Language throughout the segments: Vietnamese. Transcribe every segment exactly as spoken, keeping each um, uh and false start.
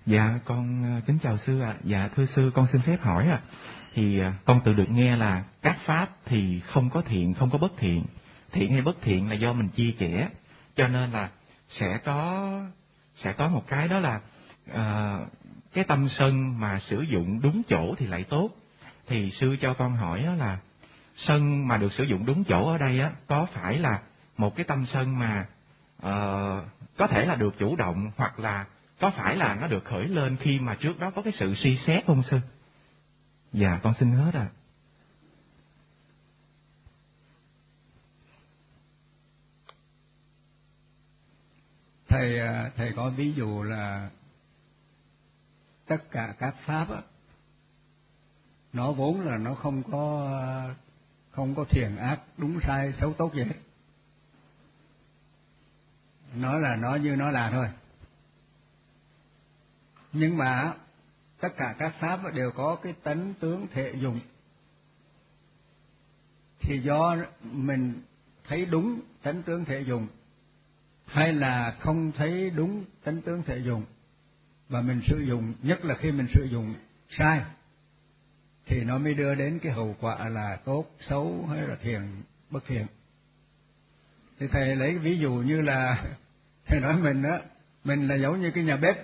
Dạ con kính chào sư ạ. À. Dạ thưa sư, con xin phép hỏi ạ. À. Thì con tự được nghe là các pháp thì không có thiện, không có bất thiện. Thiện hay bất thiện là do mình chia sẻ. Cho nên là sẽ có sẽ có một cái đó là uh, cái tâm sân mà sử dụng đúng chỗ thì lại tốt. Thì sư cho con hỏi là sân mà được sử dụng đúng chỗ ở đây á, có phải là một cái tâm sân mà uh, có thể là được chủ động, hoặc là có phải là nó được khởi lên khi mà trước đó có cái sự suy xét không sư? Dạ con xin hết ạ. À. Thầy thầy có ví dụ là tất cả các pháp á, nó vốn là nó không có không có thiện ác, đúng sai, xấu tốt gì hết. Nó là nó như nó là thôi. Nhưng mà tất cả các pháp đều có cái tánh tướng thể dụng. Thì do mình thấy đúng tánh tướng thể dụng hay là không thấy đúng tánh tướng thể dụng, và mình sử dụng, nhất là khi mình sử dụng sai, thì nó mới đưa đến cái hậu quả là tốt, xấu hay là thiện, bất thiện. Thì thầy lấy ví dụ như là thầy nói mình á, mình là giống như cái nhà bếp.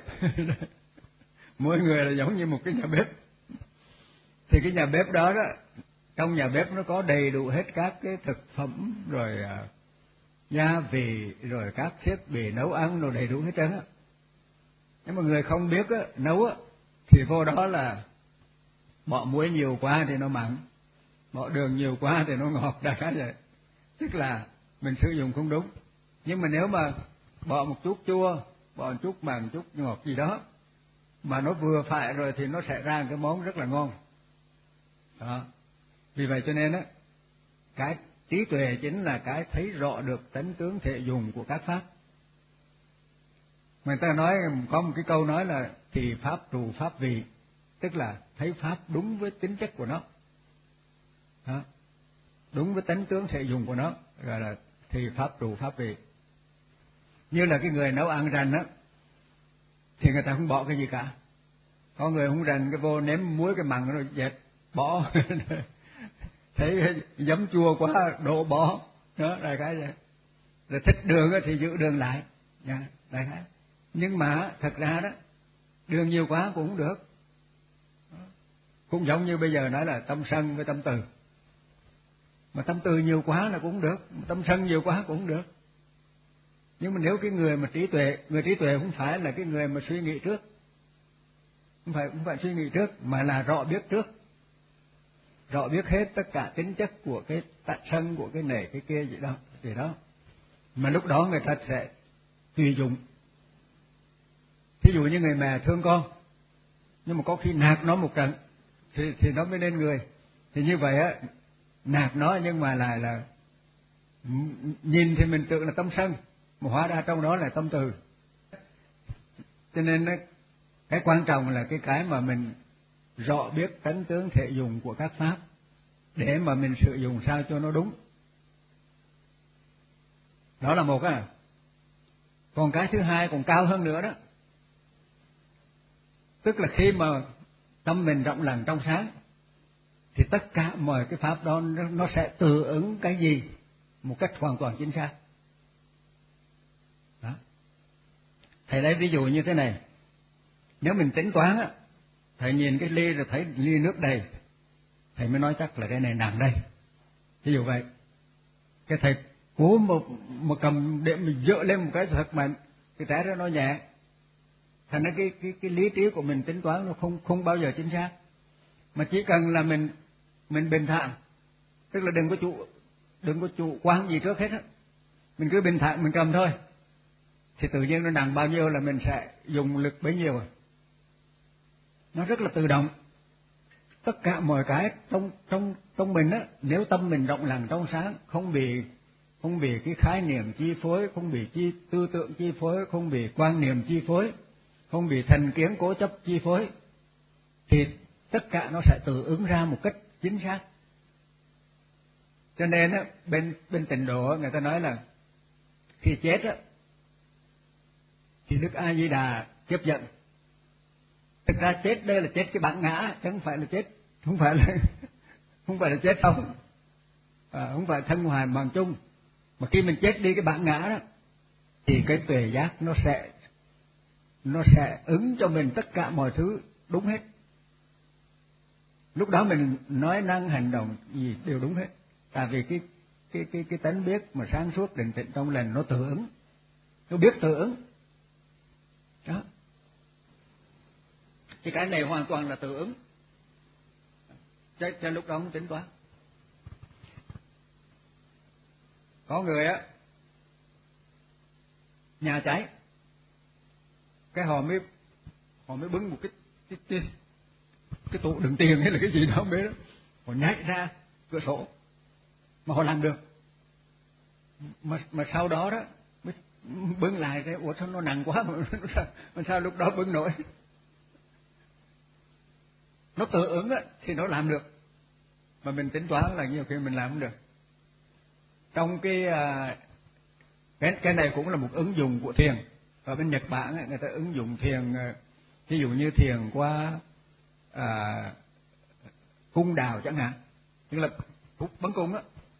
Mỗi người là giống như một cái nhà bếp. Thì cái nhà bếp đó đó, trong nhà bếp nó có đầy đủ hết các cái thực phẩm rồi uh, gia vị rồi các thiết bị nấu ăn rồi đầy đủ hết trơn á. Nếu mà người không biết á, nấu á, thì vô đó là bỏ muối nhiều quá thì nó mặn, bỏ đường nhiều quá thì nó ngọt, đại khái vậy. Tức là mình sử dụng không đúng. Nhưng mà nếu mà bỏ một chút chua, bỏ một chút mặn, chút ngọt gì đó, mà nó vừa phải rồi thì nó sẽ ra cái món rất là ngon. Đó. Vì vậy cho nên á, cái trí tuệ chính là cái thấy rõ được tánh tướng thể dùng của các pháp. Người ta nói, có một cái câu nói là thì pháp trù pháp vị, tức là thấy pháp đúng với tính chất của nó. Đó. Đúng với tánh tướng thể dùng của nó, gọi là thì pháp trù pháp vị. Như là cái người nấu ăn rành á, thì người ta không bỏ cái gì cả. Có người không rành, cái vô nếm muối cái mặn rồi dẹp bỏ. Thấy giấm chua quá đổ bỏ. Đó, đại khái vậy. Rồi thích đường thì giữ đường lại. Nha, đại khái. Nhưng mà thật ra đó, đường nhiều quá cũng không được. Cũng giống như bây giờ nói là tâm sân với tâm từ. Mà tâm từ nhiều quá là cũng không được, tâm sân nhiều quá cũng không được. Nhưng mà nếu cái người mà trí tuệ, người trí tuệ không phải là cái người mà suy nghĩ trước. Không phải, không phải suy nghĩ trước, mà là rõ biết trước. Rõ biết hết tất cả tính chất của cái tại sân, của cái nể, cái kia gì đó, gì đó. Mà lúc đó người ta sẽ tùy dụng. Thí dụ như người mẹ thương con, nhưng mà có khi nạt nó một trận, thì, thì nó mới lên người. Thì như vậy á, nạt nó nhưng mà lại là nhìn thì mình tưởng là tâm sân, mà hóa ra trong đó là tâm từ. Cho nên cái quan trọng là cái cái mà mình rõ biết tánh tướng thể dùng của các pháp, để mà mình sử dụng sao cho nó đúng. Đó là một á. Còn cái thứ hai còn cao hơn nữa đó. Tức là khi mà tâm mình rộng lặng trong sáng, thì tất cả mọi cái pháp đó nó sẽ tự ứng cái gì một cách hoàn toàn chính xác. Đó. Thầy lấy ví dụ như thế này. Nếu mình tính toán á, thầy nhìn cái ly rồi thấy ly nước đầy, thầy mới nói chắc là cái này nặng đây. Ví dụ vậy. Cái thầy cố một, một cầm để mình dựa lên một cái thật mạnh, cái trái đó nó nhẹ. Thành ra cái, cái, cái lý trí của mình tính toán nó không, không bao giờ chính xác. Mà chỉ cần là mình mình bình thản, tức là đừng có chủ đừng có chủ quan gì trước hết á, mình cứ bình thản mình cầm thôi, thì tự nhiên nó nặng bao nhiêu là mình sẽ dùng lực bấy nhiêu. Nó rất là tự động. Tất cả mọi cái trong trong trong mình á, nếu tâm mình rộng lặng trong sáng, không bị không bị cái khái niệm chi phối, không bị chi tư tưởng chi phối, không bị quan niệm chi phối, không bị thành kiến cố chấp chi phối, thì tất cả nó sẽ tự ứng ra một cách chính xác. Cho nên á, bên bên Tịnh độ người ta nói là khi chết á, thì Đức A Di Đà tiếp dẫn, ra chết đây là chết cái bản ngã, chứ không phải là chết, không phải là không phải là chết sống, à, không phải thân hoài mạng chung. Mà khi mình chết đi cái bản ngã đó, thì cái tuệ giác nó sẽ nó sẽ ứng cho mình tất cả mọi thứ đúng hết. Lúc đó mình nói năng hành động gì đều đúng hết, tại vì cái cái cái cái tánh biết mà sáng suốt định tĩnh trong lành nó tự ứng, nó biết tự ứng đó. Thì cái này hoàn toàn là tự ứng, cho, cho lúc đó không tính toán. Có người á, nhà cháy, cái họ mới họ mới bưng một cái cái cái, cái tủ đựng tiền hay là cái gì đó không biết đó, họ nhảy ra cửa sổ mà họ làm được. Mà mà sau đó đó mới bưng lại cái, ủa sao nó nặng quá mà, mà sao lúc đó bưng nổi. Nó tự ứng á thì nó làm được, mà mình tính toán là nhiều khi mình làm không được. Trong cái cái cái này cũng là một ứng dụng của thiền. Ở bên Nhật Bản ấy, người ta ứng dụng thiền, ví dụ như thiền qua à, cung đào chẳng hạn, tức là bắn cung á.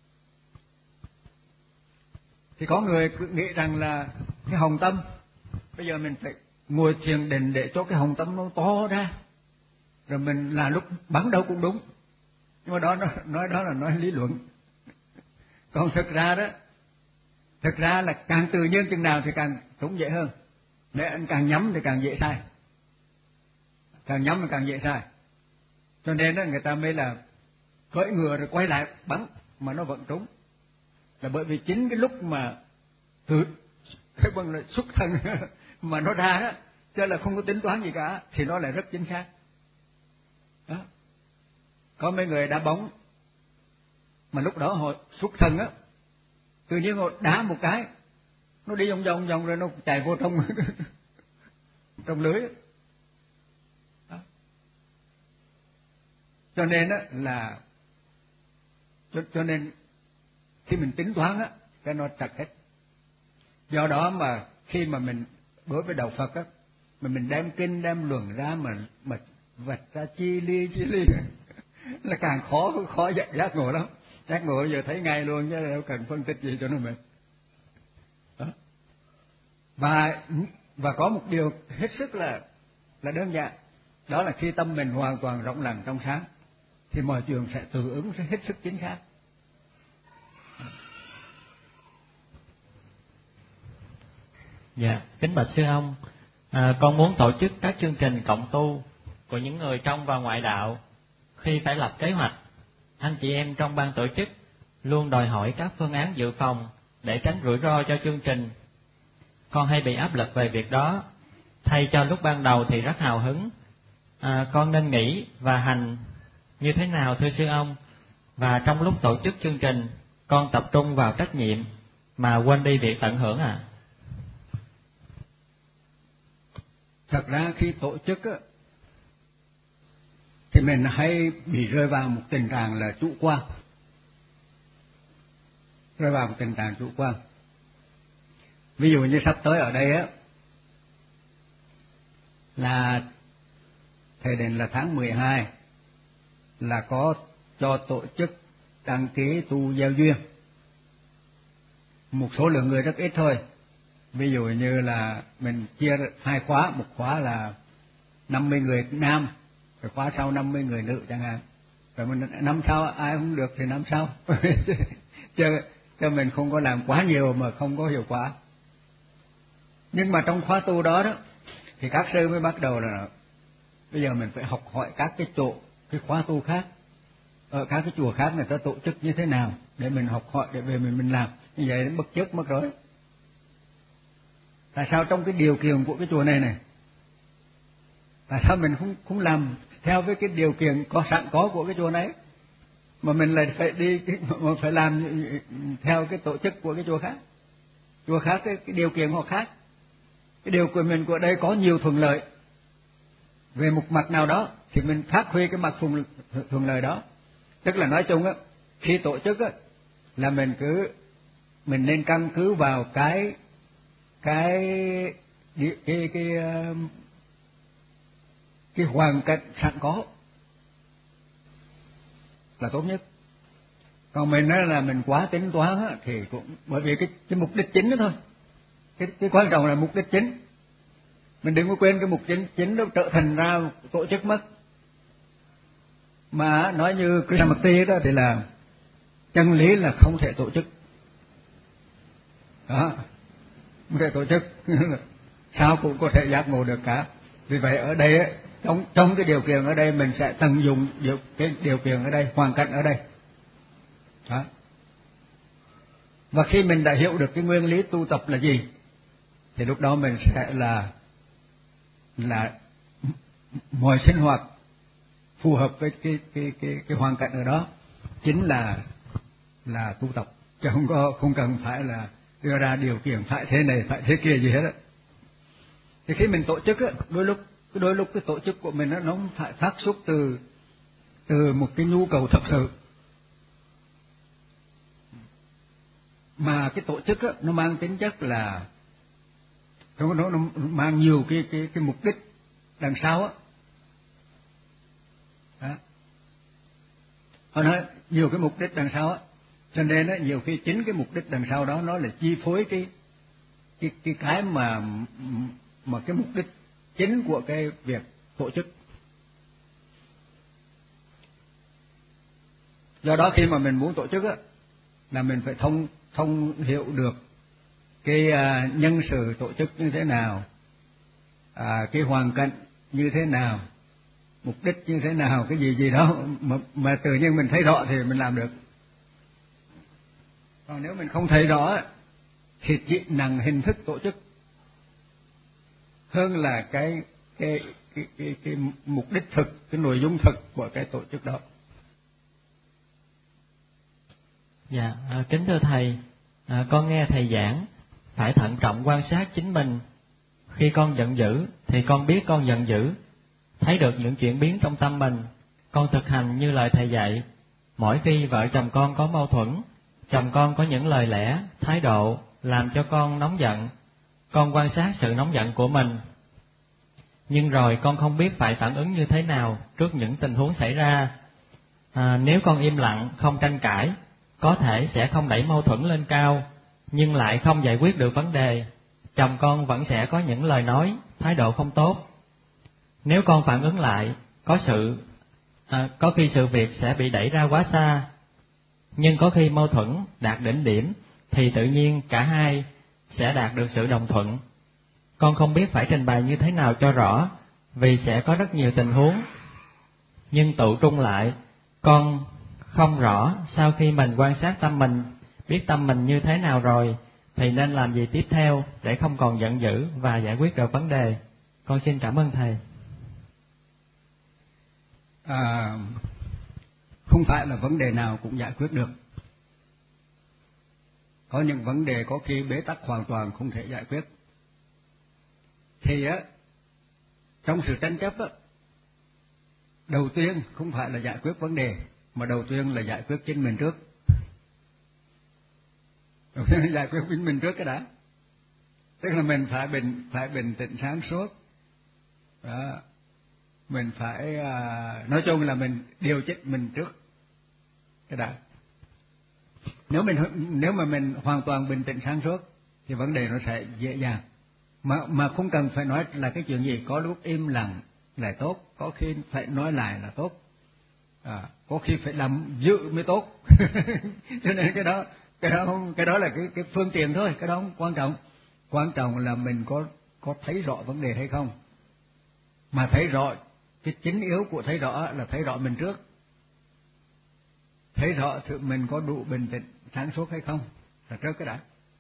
Thì có người cứ nghĩ rằng là cái hồng tâm, bây giờ mình phải ngồi thiền định để cho cái hồng tâm nó to ra, rồi mình là lúc bắn đâu cũng đúng. Nhưng mà đó nó nói đó là nói lý luận. Còn thực ra đó, thực ra là càng tự nhiên chừng nào thì càng trúng dễ hơn. Nếu anh càng nhắm thì càng dễ sai, càng nhắm thì càng dễ sai. Cho nên đó người ta mới là cưỡi ngựa rồi quay lại bắn mà nó vẫn trúng, là bởi vì chính cái lúc mà tự cái bằng là xuất thân mà nó ra đó, chứ là không có tính toán gì cả, thì nó lại rất chính xác đó. Có mấy người đá bóng mà lúc đó họ xuất thân á, tự nhiên họ đá một cái, nó đi vòng vòng vòng rồi nó chạy vô trong trong lưới đó. Cho nên á là cho, cho nên khi mình tính toán á, cái nó trật hết. Do đó mà khi mà mình đối với đạo Phật á, mà mình đem kinh đem luận ra mà mà vạch ra chi ly chi ly là càng khó khó giác, giác ngộ lắm. Giác ngộ giờ thấy ngay luôn chứ đâu cần phân tích gì cho nó mệt. Đó. Và và có một điều hết sức là là đơn giản, đó là khi tâm mình hoàn toàn rộng lặng trong sáng thì mọi chuyện sẽ tự ứng, sẽ hết sức chính xác. Dạ, kính bạch sư ông, à, con muốn tổ chức các chương trình cộng tu của những người trong và ngoại đạo. Khi phải lập kế hoạch, anh chị em trong ban tổ chức luôn đòi hỏi các phương án dự phòng để tránh rủi ro cho chương trình. Con hay bị áp lực về việc đó, thay cho lúc ban đầu thì rất hào hứng. À, con nên nghĩ và hành như thế nào thưa sư ông? Và trong lúc tổ chức chương trình, con tập trung vào trách nhiệm mà quên đi việc tận hưởng à? Thật ra khi tổ chức á, thì mình hay bị rơi vào một tình trạng là chủ quan, rơi vào một tình trạng chủ quan. Ví dụ như sắp tới ở đây á, là thời điểm là tháng mười hai là có cho tổ chức đăng ký tu gieo duyên. Một số lượng người rất ít thôi. Ví dụ như là mình chia hai khóa, một khóa là năm mươi người nam, rồi khóa sau năm mươi người nữ chẳng hạn. Rồi mình năm sau ai không được thì năm sau. chứ, chứ mình không có làm quá nhiều mà không có hiệu quả. Nhưng mà trong khóa tu đó đó thì các sư mới bắt đầu là bây giờ mình phải học hỏi các cái chỗ, cái khóa tu khác, ở các cái chùa khác người ta tổ chức như thế nào để mình học hỏi, để về mình mình làm. Như vậy đến bất chấp mất rồi. Tại sao trong cái điều kiện của cái chùa này này, tại sao mình không không làm theo với cái điều kiện có sẵn có của cái chùa này, mà mình lại phải đi mà phải làm theo cái tổ chức của cái chùa khác? Chùa khác cái, cái điều kiện họ khác, cái điều của mình của đây có nhiều thuận lợi về một mặt nào đó thì mình phát huy cái mặt thuận, thuận lợi đó. Tức là nói chung á, khi tổ chức á là mình cứ mình nên căn cứ vào cái cái cái cái, cái cái hoàn cảnh sẵn có là tốt nhất. Còn mình nói là mình quá tính toán á, thì cũng bởi vì cái cái mục đích chính đó thôi. Cái cái quan trọng là mục đích chính. Mình đừng có quên cái mục đích chính chính nó trở thành ra tổ chức mất. Mà nói như Krishnamurti đó thì là chân lý là không thể tổ chức. Đó, không thể tổ chức. Sao cũng có thể giác ngộ được cả. Vì vậy ở đây ấy, trong trong cái điều kiện ở đây mình sẽ tận dụng điều cái điều kiện ở đây, hoàn cảnh ở đây. Đó. Và khi mình đã hiểu được cái nguyên lý tu tập là gì, thì lúc đó mình sẽ là là mọi sinh hoạt phù hợp với cái cái cái cái hoàn cảnh ở đó chính là là tu tập, chứ không có không cần phải là đưa ra điều kiện phải thế này phải thế kia gì hết á. Thì khi mình tổ chức á, đôi lúc đôi lúc cái tổ chức của mình nó nó không phải phát xuất từ từ một cái nhu cầu thật sự, mà cái tổ chức á, nó mang tính chất là nó, nó, nó mang nhiều cái cái cái mục đích đằng sau á. Đó. Họ nói nhiều cái mục đích đằng sau á, cho nên á, nhiều khi chính cái mục đích đằng sau đó nó là chi phối cái cái cái cái mà mà cái mục đích chính của cái việc tổ chức. Do đó khi mà mình muốn tổ chức á, là mình phải thông thông hiểu được cái à, nhân sự tổ chức như thế nào, à, cái hoàn cảnh như thế nào, mục đích như thế nào, cái gì gì đó mà, mà tự nhiên mình thấy rõ thì mình làm được. Còn nếu mình không thấy rõ thì chỉ nặng hình thức tổ chức hơn là cái cái cái cái, cái mục đích thực, cái nội dung thực của cái tổ chức đó. Dạ, à, kính thưa thầy, à, con nghe thầy giảng phải thận trọng quan sát chính mình. Khi con giận dữ thì con biết con giận dữ, thấy được những chuyển biến trong tâm mình. Con thực hành như lời thầy dạy. Mỗi khi vợ chồng con có mâu thuẫn, chồng con có những lời lẽ, thái độ làm cho con nóng giận, con quan sát sự nóng giận của mình. Nhưng rồi con không biết phải phản ứng như thế nào trước những tình huống xảy ra. À, nếu con im lặng, không tranh cãi, có thể sẽ không đẩy mâu thuẫn lên cao, nhưng lại không giải quyết được vấn đề. Chồng con vẫn sẽ có những lời nói, thái độ không tốt. Nếu con phản ứng lại, có sự à, có khi sự việc sẽ bị đẩy ra quá xa. Nhưng có khi mâu thuẫn đạt đỉnh điểm thì tự nhiên cả hai sẽ đạt được sự đồng thuận. Con không biết phải trình bày như thế nào cho rõ, vì sẽ có rất nhiều tình huống. Nhưng tụ trung lại, con không rõ sau khi mình quan sát tâm mình, biết tâm mình như thế nào rồi, thì nên làm gì tiếp theo để không còn giận dữ và giải quyết được vấn đề. Con xin cảm ơn thầy. À, không phải là vấn đề nào cũng giải quyết được. Có những vấn đề có khi bế tắc hoàn toàn không thể giải quyết. Thì á, trong sự tranh chấp á, đầu tiên không phải là giải quyết vấn đề, mà đầu tiên là giải quyết chính mình trước. Đầu tiên là giải quyết chính mình trước cái đã. Tức là mình phải bình phải bình tĩnh sáng suốt. Đó. Mình phải à, nói chung là mình điều chỉnh mình trước cái đã. Nếu mình nếu mà mình hoàn toàn bình tĩnh sáng suốt thì vấn đề nó sẽ dễ dàng. Mà mà không cần phải nói là cái chuyện gì, có lúc im lặng là tốt, có khi phải nói lại là tốt. À, có khi phải làm dự mới tốt. Cho nên cái đó cái đó không, cái đó là cái cái phương tiện thôi, cái đó không quan trọng. Quan trọng là mình có có thấy rõ vấn đề hay không. Mà thấy rõ, cái chính yếu của thấy rõ là thấy rõ mình trước. Thấy rõ thì mình có đủ bình tĩnh sáng suốt hay không là trước cái đã.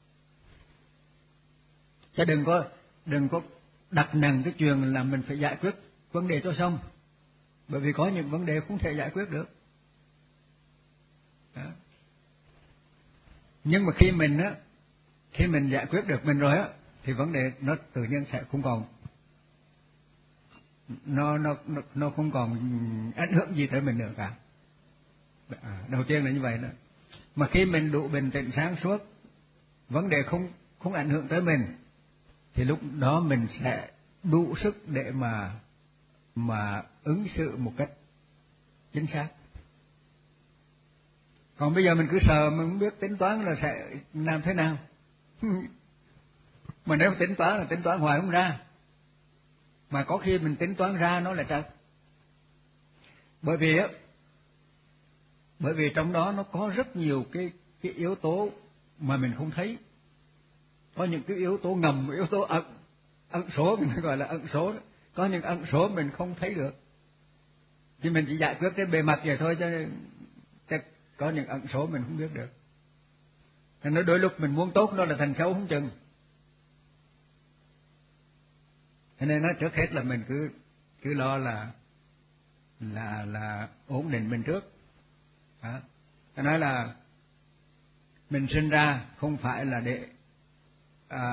Chứ đừng có đừng có đặt nặng cái chuyện là mình phải giải quyết vấn đề cho xong, bởi vì có những vấn đề không thể giải quyết được. Đó. Nhưng mà khi mình á, khi mình giải quyết được mình rồi á, thì vấn đề nó tự nhiên sẽ không còn nó nó nó nó không còn ảnh hưởng gì tới mình nữa cả. À, đầu tiên là như vậy đó. Mà khi mình đủ bình tĩnh sáng suốt, vấn đề không không ảnh hưởng tới mình, thì lúc đó mình sẽ đủ sức để mà mà ứng xử một cách chính xác. Còn bây giờ mình cứ sợ mình không biết tính toán là sẽ làm thế nào. Mà nếu tính toán là tính toán hoài không ra. Mà có khi mình tính toán ra nó là trật. Bởi vì á, bởi vì trong đó nó có rất nhiều cái cái yếu tố mà mình không thấy. Có những cái yếu tố ngầm, yếu tố ẩn, ẩn số mình gọi là ẩn số đó. Có những ẩn số mình không thấy được. Thì mình chỉ giải quyết trên bề mặt vậy thôi, chứ, chứ có những ẩn số mình không biết được. Nên nói đôi lúc mình muốn tốt nó là thành xấu không chừng. Cho nên nó trước hết là mình cứ cứ lo là là là ổn định mình trước. Đó. Tôi nói là mình sinh ra không phải là để à,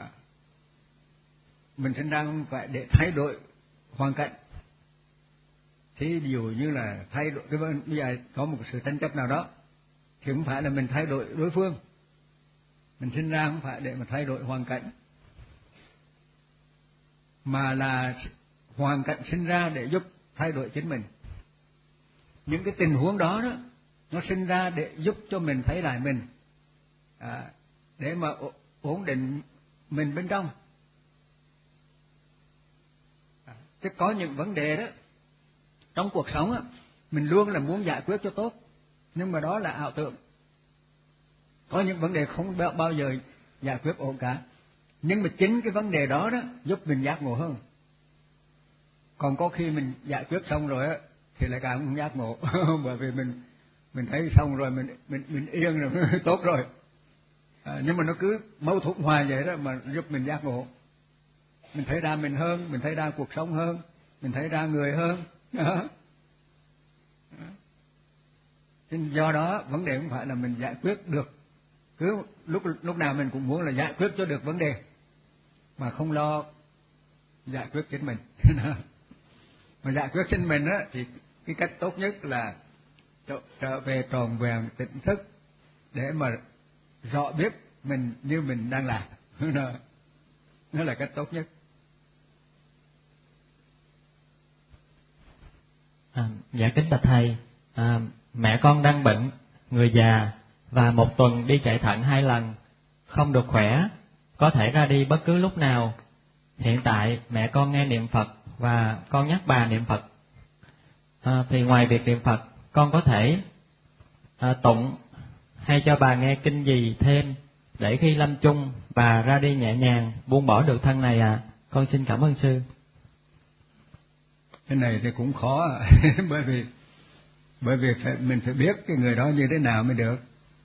mình sinh ra không phải để thay đổi hoàn cảnh. Thí dụ như là thay đổi cái bây giờ có một sự tranh chấp nào đó thì không phải là mình thay đổi đối phương. Mình sinh ra không phải để mà thay đổi hoàn cảnh, mà là hoàn cảnh sinh ra để giúp thay đổi chính mình. Những cái tình huống đó đó nó sinh ra để giúp cho mình thấy lại mình, à, để mà ổn định mình bên trong. À, chứ có những vấn đề đó trong cuộc sống á, mình luôn là muốn giải quyết cho tốt, nhưng mà đó là ảo tưởng. Có những vấn đề không bao giờ giải quyết ổn cả, nhưng mà chính cái vấn đề đó đó giúp mình giác ngộ hơn. Còn có khi mình giải quyết xong rồi á thì lại càng không giác ngộ. Bởi vì mình mình thấy xong rồi mình mình mình yên rồi tốt rồi, à, nhưng mà nó cứ mâu thuẫn hoài vậy đó mà giúp mình giác ngộ. Mình thấy ra mình hơn, mình thấy ra cuộc sống hơn, mình thấy ra người hơn. Đó. Nên do đó vấn đề không phải là mình giải quyết được, cứ lúc lúc nào mình cũng muốn là giải quyết cho được vấn đề mà không lo giải quyết chính mình. Mà giải quyết chính mình á thì cái cách tốt nhất là trở, trở về tròn vẹn tỉnh thức để mà rõ biết mình như mình đang làm. Đó là cách tốt nhất. À, dạ kính bạch thầy, à, mẹ con đang bệnh, người già, và một tuần đi chạy thận hai lần, không được khỏe, có thể ra đi bất cứ lúc nào. Hiện tại mẹ con nghe niệm Phật và con nhắc bà niệm Phật. À, thì ngoài việc niệm Phật, con có thể à, tụng hay cho bà nghe kinh gì thêm để khi lâm chung bà ra đi nhẹ nhàng buông bỏ được thân này à? Con xin cảm ơn sư. Cái này thì cũng khó. bởi vì bởi vì phải, mình phải biết cái người đó như thế nào mới được.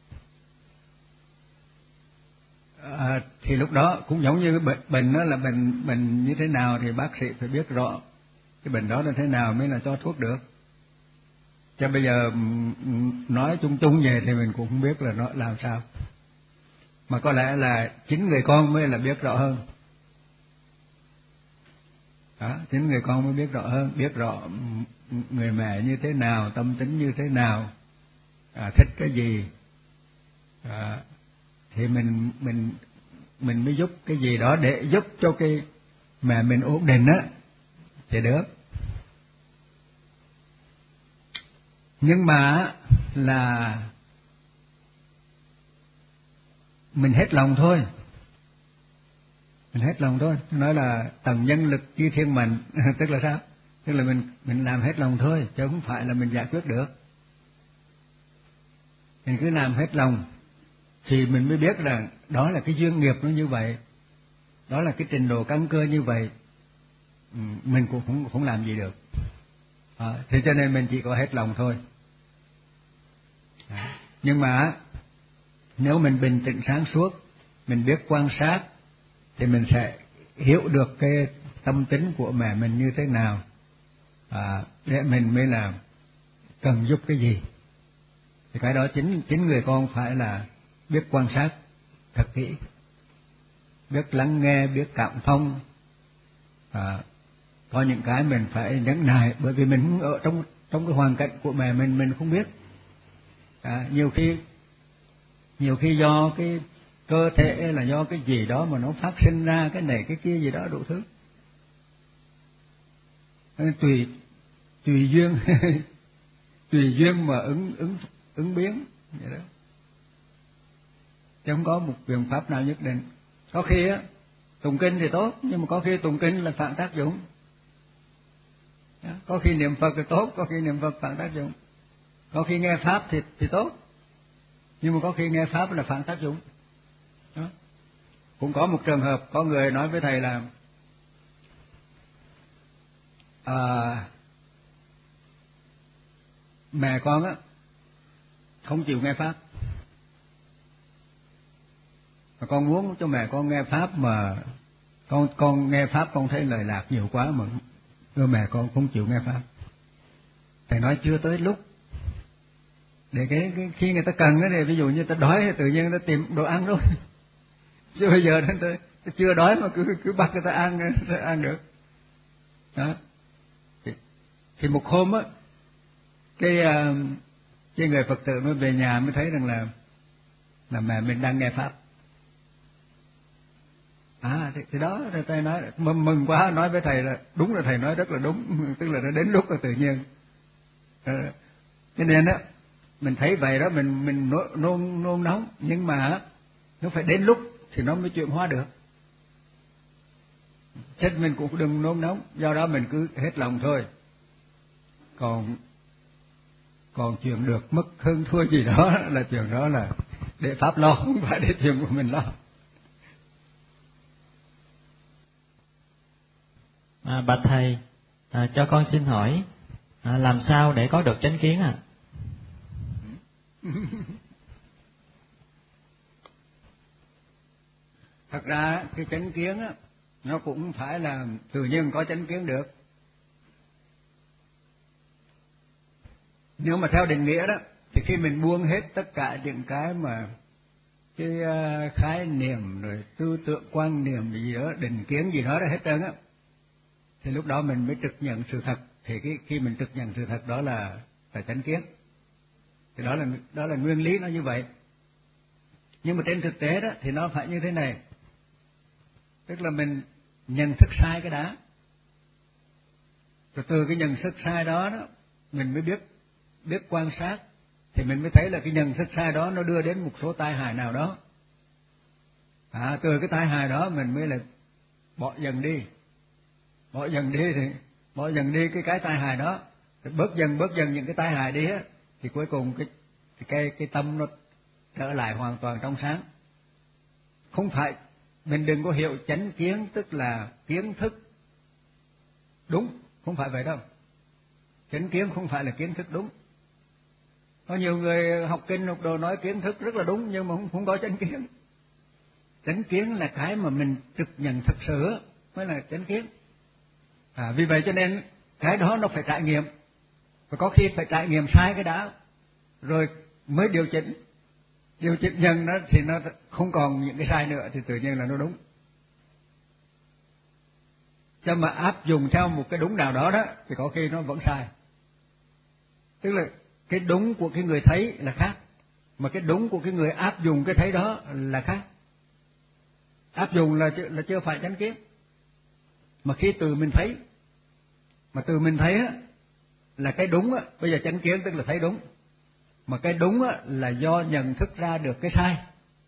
À, thì lúc đó cũng giống như bệnh bệnh đó là bệnh bệnh như thế nào thì bác sĩ phải biết rõ cái bệnh đó là thế nào mới là cho thuốc được. Chứ bây giờ nói chung chung về thì mình cũng không biết là nó làm sao. Mà có lẽ là chính người con mới là biết rõ hơn. Đó, chính người con mới biết rõ hơn, biết rõ người mẹ như thế nào, tâm tính như thế nào, à, thích cái gì, à, thì mình mình mình mới giúp cái gì đó để giúp cho cái mẹ mình ổn định á thì được. Nhưng mà là mình hết lòng thôi, mình hết lòng thôi. Nói là tầng nhân lực như thiên mệnh. Tức là sao? Tức là mình mình làm hết lòng thôi, chứ không phải là mình giải quyết được. Mình cứ làm hết lòng thì mình mới biết là đó là cái duyên nghiệp nó như vậy, đó là cái trình độ căn cơ như vậy, mình cũng không không làm gì được. À, thế cho nên mình chỉ có hết lòng thôi. À, nhưng mà nếu mình bình tĩnh sáng suốt, mình biết quan sát thì mình sẽ hiểu được cái tâm tính của mẹ mình như thế nào, à, để mình mới làm cần giúp cái gì. Thì cái đó chính chính người con phải là biết quan sát thật kỹ, biết lắng nghe, biết cảm thông. À, có những cái mình phải nhẫn nại, bởi vì mình ở trong trong cái hoàn cảnh của mẹ mình mình không biết. À, nhiều khi nhiều khi do cái cơ thể là do cái gì đó mà nó phát sinh ra cái này cái kia gì đó đủ thứ. tùy tùy duyên tùy duyên mà ứng ứng ứng biến vậy đó, chứ không có một biện pháp nào nhất định. Có khi á tụng kinh thì tốt, nhưng mà có khi tụng kinh là phản tác dụng. Có khi niệm Phật thì tốt, có khi niệm Phật phản tác dụng. Có khi nghe pháp thì thì tốt, nhưng mà có khi nghe pháp là phản tác dụng. Đó. Cũng có một trường hợp có người nói với thầy là à, mẹ con á không chịu nghe pháp, mà con muốn cho mẹ con nghe pháp, mà con con nghe pháp con thấy lời lạc nhiều quá mà rồi mẹ con không chịu nghe pháp. Thầy nói chưa tới lúc để cái, cái khi người ta cần cái này, ví dụ như ta đói thì tự nhiên người ta tìm đồ ăn thôi, chứ bây giờ người ta, ta chưa đói mà cứ cứ bắt người ta ăn sẽ ăn được. Đó thì, thì một hôm á cái cái người Phật tử mới về nhà mới thấy rằng là là mẹ mình đang nghe pháp. À thì, thì đó thầy, thầy nói mừng quá, nói với thầy là đúng là thầy nói rất là đúng, tức là nó đến lúc là tự nhiên. Cho nên á mình thấy vậy đó mình mình nôn nôn, nôn nóng, nhưng mà nó phải đến lúc thì nó mới chuyển hóa được. Chứ mình cũng đừng nôn nóng, do đó mình cứ hết lòng thôi. Còn còn chuyện được mất hơn thua gì đó là chuyện đó là để pháp lo, không phải để chuyện của mình lo. À, bạch thầy, à, cho con xin hỏi, à, làm sao để có được chánh kiến à? Thật ra cái chánh kiến á, nó cũng phải là tự nhiên có chánh kiến được. Nếu mà theo định nghĩa đó, thì khi mình buông hết tất cả những cái mà cái uh, khái niệm rồi tư tưởng quan niệm gì đó, định kiến gì đó, đó hết trơn á, thì lúc đó mình mới trực nhận sự thật. Thì cái khi mình trực nhận sự thật đó là là chánh kiến. Thì đó là đó là nguyên lý nó như vậy. Nhưng mà trên thực tế đó thì nó phải như thế này, tức là mình nhận thức sai cái đã, rồi từ cái nhận thức sai đó đó mình mới biết biết quan sát, thì mình mới thấy là cái nhận thức sai đó nó đưa đến một số tai hại nào đó. À, từ cái tai hại đó mình mới là bỏ dần đi, bỏ dần đi thì bỏ dần đi cái cái tai hại đó, rồi bớt dần bớt dần những cái tai hại đi á, thì cuối cùng cái cái cái tâm nó trở lại hoàn toàn trong sáng. Không phải, mình đừng có hiểu chánh kiến tức là kiến thức đúng, không phải vậy đâu. Chánh kiến không phải là kiến thức đúng. Có nhiều người học kinh học đồ nói kiến thức rất là đúng, nhưng mà không, không có chánh kiến. Chánh kiến là cái mà mình trực nhận thực sự mới là chánh kiến. À, vì vậy cho nên cái đó nó phải trải nghiệm, và có khi phải trải nghiệm sai cái đã rồi mới điều chỉnh. Điều chỉnh dần nó thì nó không còn những cái sai nữa, thì tự nhiên là nó đúng. Cho mà áp dụng theo một cái đúng nào đó đó thì có khi nó vẫn sai. Tức là cái đúng của cái người thấy là khác, mà cái đúng của cái người áp dụng cái thấy đó là khác. Áp dụng là là chưa phải chánh kiến. Mà khi từ mình thấy, mà từ mình thấy á là cái đúng á, bây giờ chánh kiến tức là thấy đúng. Mà cái đúng á là do nhận thức ra được cái sai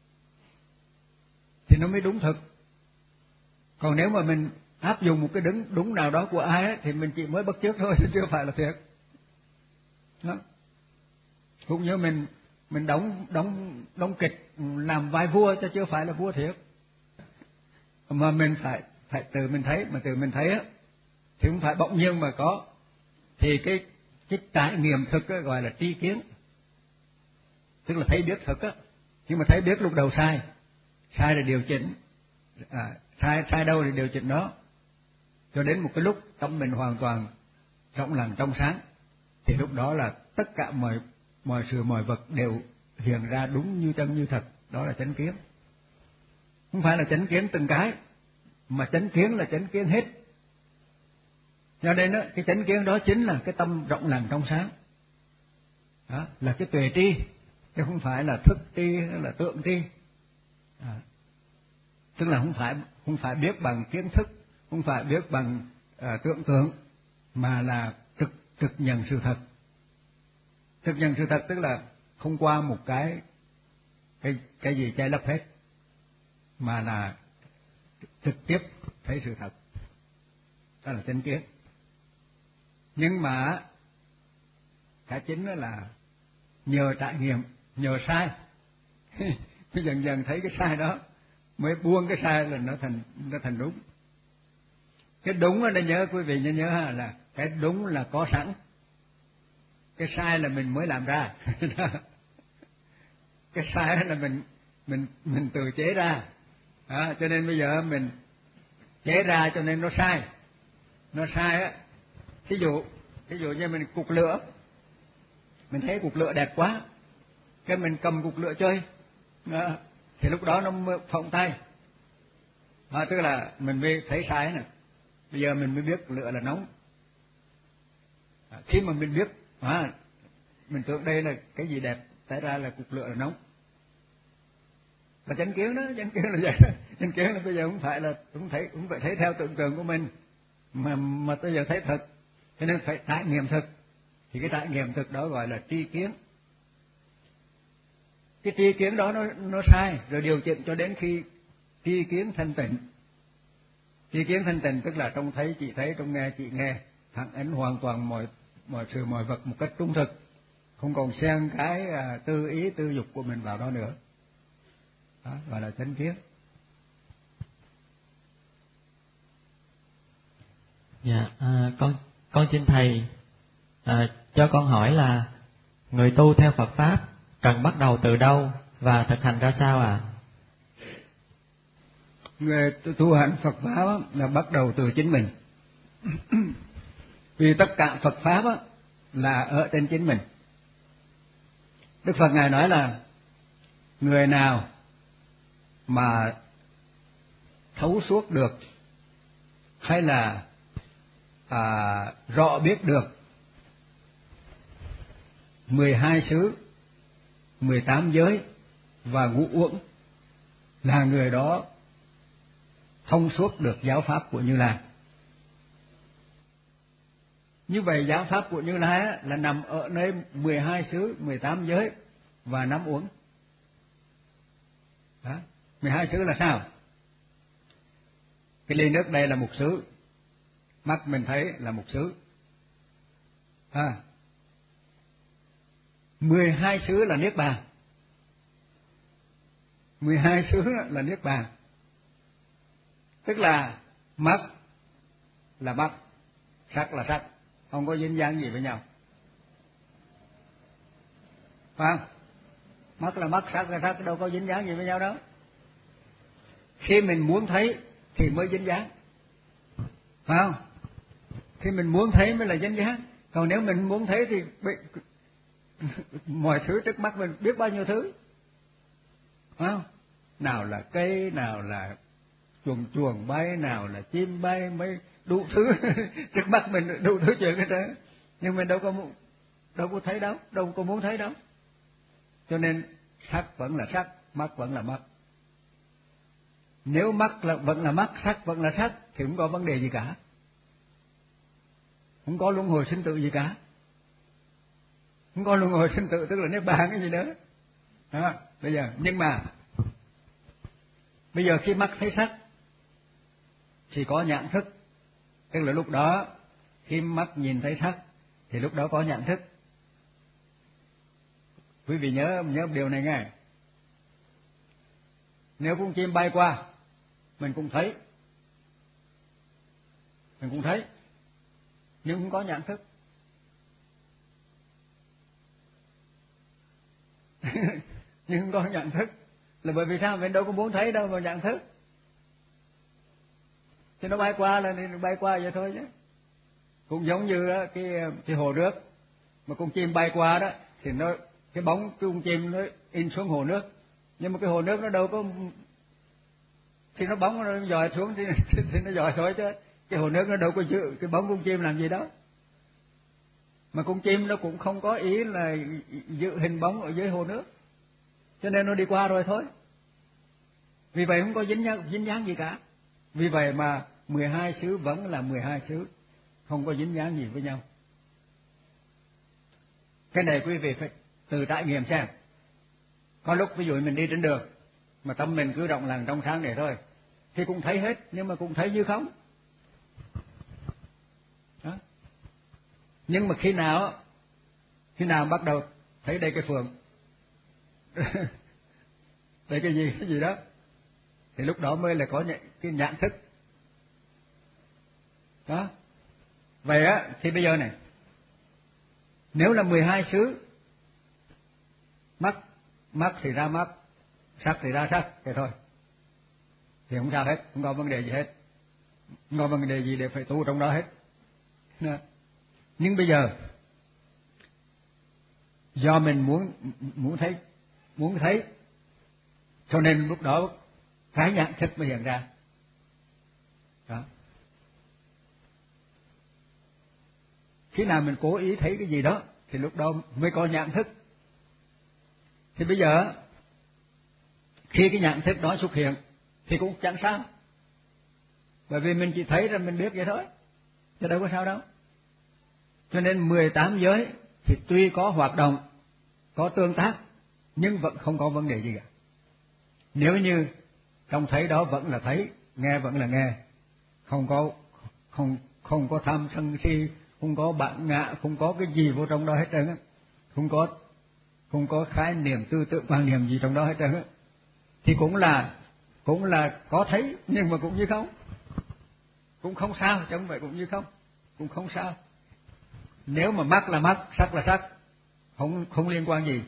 thì nó mới đúng thực. Còn nếu mà mình áp dụng một cái đúng đúng nào đó của ai á, thì mình chỉ mới bắt chước thôi chứ chưa phải là thiệt. Đó. Cũng như mình mình đóng đóng đóng kịch làm vai vua chứ chưa phải là vua thiệt. Mà mình phải phải tự mình thấy, mà tự mình thấy á thì không phải bỗng nhiên mà có. Thì cái cái trải nghiệm thực á, gọi là tri kiến, tức là thấy biết thực á. Nhưng mà thấy biết lúc đầu sai, sai là điều chỉnh, à, sai sai đâu thì điều chỉnh đó, cho đến một cái lúc tâm mình hoàn toàn rộng lặng trong sáng, thì lúc đó là tất cả mọi mọi sự mọi vật đều hiện ra đúng như chân như thật. Đó là chánh kiến. Không phải là chánh kiến từng cái, mà chánh kiến là chánh kiến hết. Cho nên đó, cái chánh kiến đó chính là cái tâm rộng lặng trong sáng. Đó là cái tuệ tri, chứ không phải là thức tri hay là tượng tri. À, tức là không phải không phải biết bằng kiến thức, không phải biết bằng uh, tưởng tượng, mà là trực trực nhận sự thật. Trực nhận sự thật tức là không qua một cái cái cái gì che lấp hết, mà là trực tiếp thấy sự thật. Đó là chánh kiến. Nhưng mà cái chính đó là nhờ trải nghiệm, nhờ sai mới dần dần thấy cái sai đó, mới buông cái sai là nó thành nó thành đúng. Cái đúng ở đây nhớ quý vị nhớ nhớ ha, là cái đúng là có sẵn, cái sai là mình mới làm ra. Cái sai là mình mình mình tự chế ra, à, cho nên bây giờ mình chế ra cho nên nó sai. Nó sai á, thí dụ thí dụ như mình cục lửa, mình thấy cục lửa đẹp quá, cái mình cầm cục lửa chơi, à, thì lúc đó nó phộng tay, à, tức là mình mới thấy sai nè. Bây giờ mình mới biết lửa là nóng. À, khi mà mình biết, à, mình tưởng đây là cái gì đẹp, tại ra là cục lửa là nóng. Là chánh kiến đó, chánh kiến là vậy đó. Chánh kiến là bây giờ không phải là cũng thấy cũng phải thấy theo tưởng tượng của mình, mà mà bây giờ thấy thật, cho nên phải trải nghiệm thực. Thì cái trải nghiệm thực đó gọi là tri kiến. Cái tri kiến đó nó nó sai, rồi điều chỉnh cho đến khi tri kiến thanh tịnh. Tri kiến thanh tịnh tức là trong thấy chị thấy, trong nghe chị nghe, phản ánh hoàn toàn mọi mọi sự mọi vật một cách trung thực, không còn xen cái à, tư ý tư dục của mình vào đó nữa. Đó gọi là chánh kiến. Dạ, à, con con xin thầy à, cho con hỏi là người tu theo Phật pháp cần bắt đầu từ đâu và thực hành ra sao ạ? À? Người tu hành Phật pháp là bắt đầu từ chính mình. Vì tất cả Phật pháp là ở trên chính mình. Đức Phật Ngài nói là người nào mà thấu suốt được hay là à, rõ biết được mười hai xứ, mười tám giới và ngũ uẩn, là người đó thông suốt được giáo pháp của Như Lai. Như vậy giáo pháp của Như Lai là nằm ở nơi mười hai xứ, mười tám giới và năm uẩn. Đó, mười hai xứ là sao? Cái ly nước đây là một xứ, mắt mình thấy là một xứ. À, mười hai xứ là niết bàn. Mười hai xứ là niết bàn. Tức là mắt là mắt, sắc là sắc, không có dính dáng gì với nhau. Phải không? Mắt là mắt, sắc là sắc, đâu có dính dáng gì với nhau đâu. Khi mình muốn thấy thì mới dính dáng. Phải không? Khi mình muốn thấy mới là dính dáng. Còn nếu mình muốn thấy thì mọi thứ trước mắt mình biết bao nhiêu thứ. Phải không? Nào là cây, nào là chuồn chuồn bay, nào là chim bay, mấy đủ thứ trước mắt mình, đủ thứ chuyện hết trơn. Nhưng mình đâu có đâu có thấy đâu, đâu có muốn thấy đâu. Cho nên sắc vẫn là sắc, mắt vẫn là mắt. Nếu mắt là vẫn là mắt, sắc vẫn là sắc thì không có vấn đề gì cả, không có luân hồi sinh tử gì cả. Không có luân hồi sinh tử tức là niết bàn cái gì nữa. Đó, bây giờ nhưng mà bây giờ khi mắt thấy sắc thì có nhận thức, tức là lúc đó khi mắt nhìn thấy sắc thì lúc đó có nhận thức. Quý vị nhớ nhớ điều này nghe. Nếu con chim bay qua mình cũng thấy, mình cũng thấy, nhưng không có nhận thức. Nhưng không có nhận thức là bởi vì sao? Mình đâu có muốn thấy đâu mà nhận thức. Thì nó bay qua là nó bay qua vậy thôi chứ. Cũng giống như đó, cái cái hồ nước mà con chim bay qua đó thì nó cái bóng cái con chim nó in xuống hồ nước, nhưng mà cái hồ nước nó đâu có, thì nó bóng nó dòi xuống thì, thì, thì nó dòi thôi chứ cái hồ nước nó đâu có giữ cái bóng con chim làm gì đó. Mà con chim nó cũng không có ý là giữ hình bóng ở dưới hồ nước, cho nên nó đi qua rồi thôi. Vì vậy không có dính dáng, dính dáng gì cả. Vì vậy mà mười hai xứ vẫn là mười hai xứ, không có dính dáng gì với nhau. Cái này quý vị phải tự trải nghiệm xem. Có lúc ví dụ mình đi trên đường mà tâm mình cứ rộng lặng trong sáng để thôi thì cũng thấy hết, nhưng mà cũng thấy như không. Đó. Nhưng mà khi nào khi nào bắt đầu thấy đây cái phượng đây cái gì cái gì đó thì lúc đó mới là có cái nhận thức. Đó. Vậy á thì bây giờ này, nếu là mười hai xứ, mắt mắt thì ra mắt, sắc thì ra sắc, thế thôi thì không sao hết, không có vấn đề gì hết, không có vấn đề gì để phải tu trong đó hết. Nhưng bây giờ do mình muốn muốn thấy muốn thấy cho nên lúc đó cái nhận thức mới hiện ra. Đó. Khi nào mình cố ý thấy cái gì đó thì lúc đó mới có nhận thức. Thì bây giờ khi cái nhận thức đó xuất hiện thì cũng chẳng sao, bởi vì mình chỉ thấy rồi mình biết vậy thôi, chứ đâu có sao đâu. Cho nên mười tám giới thì tuy có hoạt động, có tương tác, nhưng vẫn không có vấn đề gì cả. Nếu như trong thấy đó vẫn là thấy, nghe vẫn là nghe, không có không không có tham sân si, không có bản ngã, không có cái gì vô trong đó hết trơn á, không có không có khái niệm tư tưởng quan niệm gì trong đó hết trơn á, thì cũng là cũng là có thấy nhưng mà cũng như không, cũng không sao, chứ không phải cũng như không, cũng không sao. Nếu mà mắt là mắt, sắc là sắc, không không liên quan gì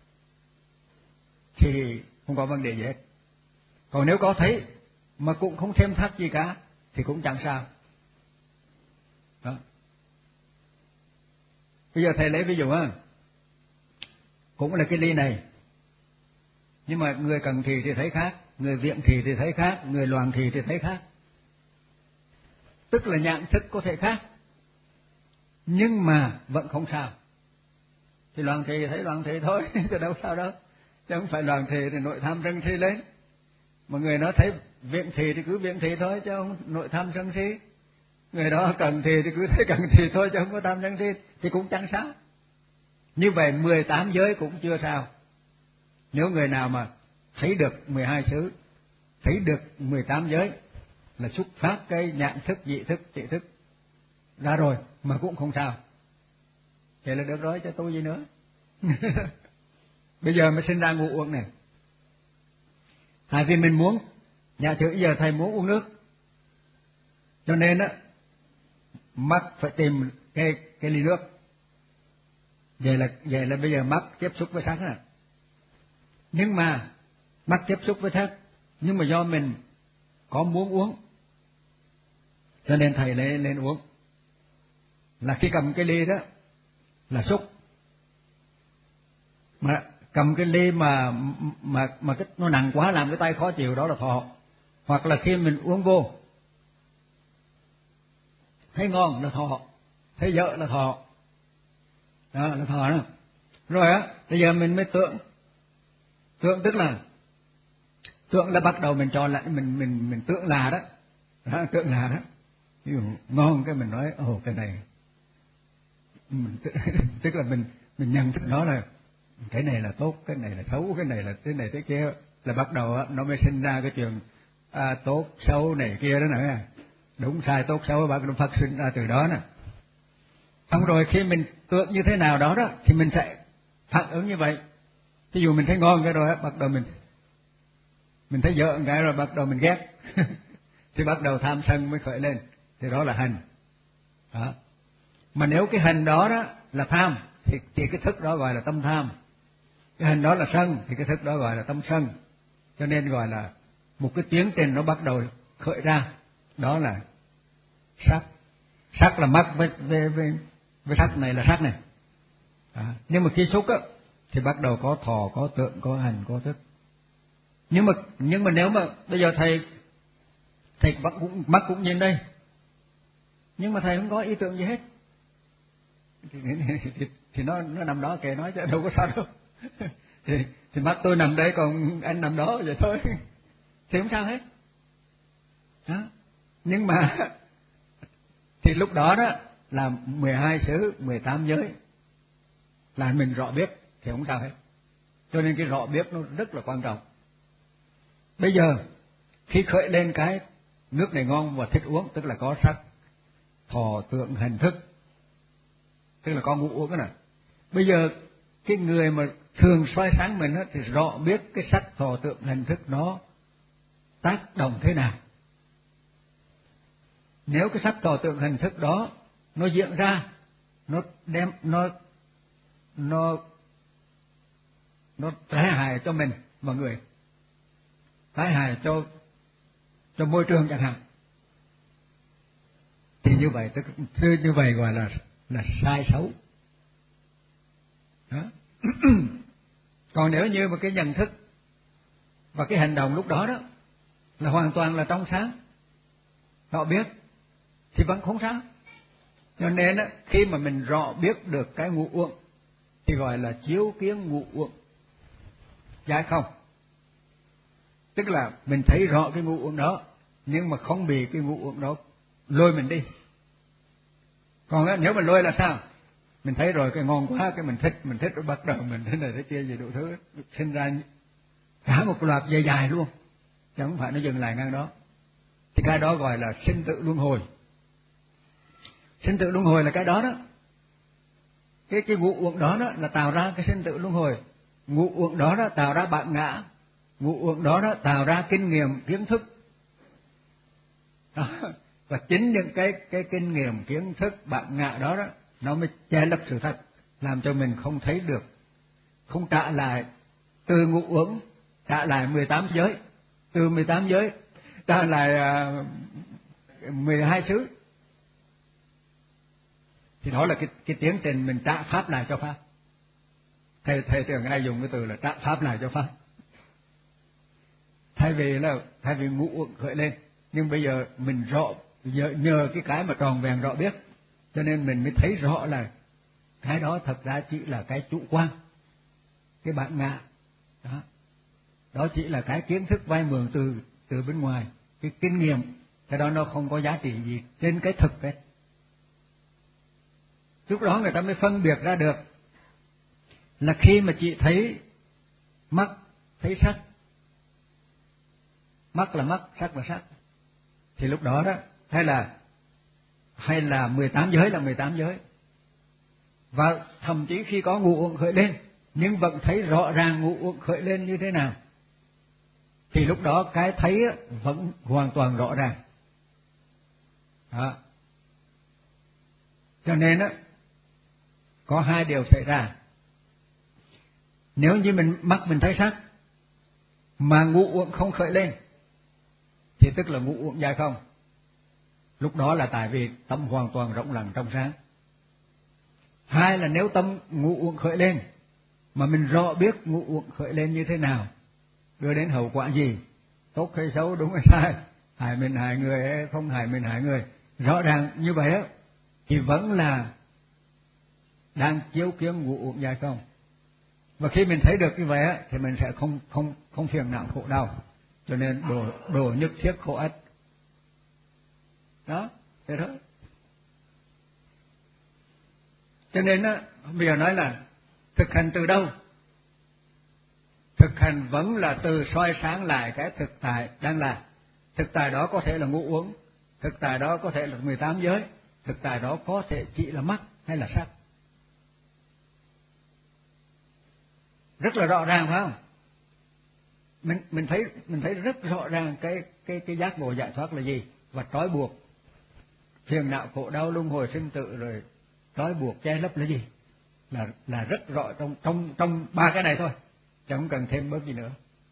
thì không có vấn đề gì hết. Còn nếu có thấy mà cũng không thêm thắt gì cả thì cũng chẳng sao. Đó. Bây giờ thầy lấy ví dụ á, cũng là cái ly này, nhưng mà người cần thì thì thấy khác, người viện thì thì thấy khác, người loạn thì thì thấy khác. Tức là nhận thức có thể khác, nhưng mà vẫn không sao. Thì loạn thì thấy loạn thì thôi, chứ đâu sao đâu. Chứ không phải loạn thì thì nội tham sân si lên. Mà người đó thấy viện thì thì cứ viện thì thôi, chứ không nội tham sân si. Người đó cần thì thì cứ thấy cần thì thôi, chứ không có tham sân si, thì cũng chẳng sao. Như vậy mười tám giới cũng chưa sao. Nếu người nào mà thấy được mười hai xứ, thấy được mười tám giới là xuất phát cái nhận thức, dị thức, trị thức ra rồi mà cũng không sao. Vậy là được rồi, cho tôi gì nữa. Bây giờ mới sinh ra ngủ uống này. Tại vì mình muốn, nhà thử giờ thầy muốn uống nước, cho nên á mắt phải tìm cái cái ly nước. Vậy là vậy là bây giờ mắt tiếp xúc với sắc nè. Nhưng mà mắt tiếp xúc với sắc, nhưng mà do mình có muốn uống, cho nên thầy lên lên uống. Là khi cầm cái ly đó là xúc, mà cầm cái ly mà mà mà cái nó nặng quá làm cái tay khó chịu, đó là thọ. Hoặc là khi mình uống vô thấy ngon là thọ, thấy dở là thọ, đó là thọ đó. Rồi á, bây giờ mình mới tưởng, tưởng tức là tưởng là bắt đầu mình cho lại mình mình mình tưởng là đó, đó tưởng là đó. Ví dụ ngon cái mình nói ồ cái này, mình, tức là mình mình nhận thức đó là cái này là tốt, cái này là xấu, cái này là thế này thế kia, là bắt đầu á nó mới sinh ra cái chuyện à, tốt xấu này kia đó nữa. Đúng sai tốt xấu bắt đầu phát sinh ra từ đó nè. Xong rồi khi mình tưởng như thế nào đó đó thì mình sẽ phản ứng như vậy. Ví dụ mình thấy ngon cái rồi bắt đầu mình mình thấy dở cái rồi bắt đầu mình ghét thì bắt đầu tham sân mới khởi lên, thì đó là hành. Đó. Mà nếu cái hành đó đó là tham thì, thì cái thức đó gọi là tâm tham. Cái hành đó là sân thì cái thức đó gọi là tâm sân. Cho nên gọi là một cái tiến trình nó bắt đầu khởi ra, đó là sắc. Sắc là mắt với với với, với sắc này là sắc này. À, nhưng mà khi xúc á thì bắt đầu có thọ, có tượng, có hành, có thức. Nhưng mà nhưng mà nếu mà bây giờ thầy thầy mắt cũng mắt cũng nhìn đây, nhưng mà thầy không có ý tưởng gì hết, thì, thì, thì, thì nó nó nằm đó kệ nói chứ đâu có sao đâu. thì thì mắt tôi nằm đây còn anh nằm đó vậy thôi, thì không sao hết. Đó. Nhưng mà Thì lúc đó đó là mười hai xứ, mười tám giới là mình rõ biết thì không sao hết. Cho nên cái rõ biết nó rất là quan trọng. Bây giờ khi khởi lên cái nước này ngon và thích uống, tức là có sắc, thọ, tưởng, hành, thức, tức là có ngũ uống cái này. Bây giờ cái người mà thường soi sáng mình đó, thì rõ biết cái sắc, thọ, tưởng, hành, thức nó tác động thế nào. Nếu cái sắc, thọ, tưởng, hành, thức đó nó diễn ra, nó đem nó nó nó tai hại cho mình mọi người, tai hại cho cho môi trường chẳng hạn, thì như vậy tức như vậy gọi là là sai xấu đó. Còn nếu như mà cái nhận thức và cái hành động lúc đó đó là hoàn toàn là trong sáng, họ biết thì vẫn không sao. Cho nên á, khi mà mình rõ biết được cái ngũ uẩn thì gọi là chiếu kiến ngũ uẩn giải không. Tức là mình thấy rõ cái ngũ uẩn đó, nhưng mà không bị cái ngũ uẩn đó lôi mình đi. Còn á, nếu mà lôi là sao? Mình thấy rồi cái ngon quá, cái mình thích, mình thích rồi bắt đầu mình thế này thế kia gì đủ thứ, sinh ra cả một loạt dài dài luôn, chứ không phải nó dừng lại ngang đó. Thì cái đó gọi là sinh tử luân hồi. Sinh tử luân hồi là cái đó đó. Cái cái ngũ uẩn đó đó là tạo ra cái sinh tử luân hồi. Ngũ uẩn đó đó tạo ra bản ngã. Ngũ uẩn đó đó tạo ra kinh nghiệm kiến thức. Đó. Và chính những cái cái kinh nghiệm kiến thức bản ngã đó đó nó mới che lấp sự thật, làm cho mình không thấy được, không trả lại từ ngũ uẩn trả lại mười tám giới, từ mười tám giới trả lại uh, mười hai xứ. Thì đó là cái cái tiến trình mình trả pháp lại cho pháp. Thầy thầy thường hay dùng cái từ là trả pháp lại cho pháp. Thay vì là thay vì ngũ uẩn khởi lên, nhưng bây giờ mình rõ nhờ, nhờ cái cái mà tròn vẹn rõ biết, cho nên mình mới thấy rõ là cái đó thật ra chỉ là cái chủ quan, cái bản ngã đó. Đó chỉ là cái kiến thức vay mượn từ từ bên ngoài, cái kinh nghiệm, cái đó nó không có giá trị gì trên cái thực ấy. Lúc đó người ta mới phân biệt ra được là khi mà chị thấy mắt, thấy sắc, mắt là mắt, sắc là sắc, thì lúc đó đó hay là hay là mười tám giới là mười tám giới. Và thậm chí khi có ngũ uẩn khởi lên nhưng vẫn thấy rõ ràng ngũ uẩn khởi lên như thế nào, thì lúc đó cái thấy vẫn hoàn toàn rõ ràng. Đó. Cho nên á có hai điều xảy ra. Nếu như mình mắt mình thấy sắc mà ngũ uẩn không khởi lên thì tức là ngũ uẩn giải không. Lúc đó là tại vì tâm hoàn toàn rộng lặng trong sáng. Hai là nếu tâm ngũ uẩn khởi lên mà mình rõ biết ngũ uẩn khởi lên như thế nào, đưa đến hậu quả gì, tốt hay xấu, đúng hay sai, hại mình hại người hay không hại mình hại người, rõ ràng như vậy á, thì vẫn là đang chiếu kiến ngũ uẩn giải không. Và khi mình thấy được như vậy á, thì mình sẽ không không không phiền não khổ đau, cho nên đồ đồ nhất thiết khổ ách. Đó, thế thôi. Cho nên á, bây giờ nói là thực hành từ đâu? Thực hành vẫn là từ soi sáng lại cái thực tại đang là. Thực tại đó có thể là ngũ uẩn, thực tại đó có thể là mười tám giới, thực tại đó có thể chỉ là mắt hay là sắc. Rất là rõ ràng phải không? Mình mình thấy mình thấy rất rõ ràng cái cái cái giác ngộ giải thoát là gì, và trói buộc phiền não khổ đau luân hồi sinh tử rồi trói buộc che lấp là gì, là là rất rõ trong trong trong ba cái này thôi, chẳng cần thêm bớt gì nữa.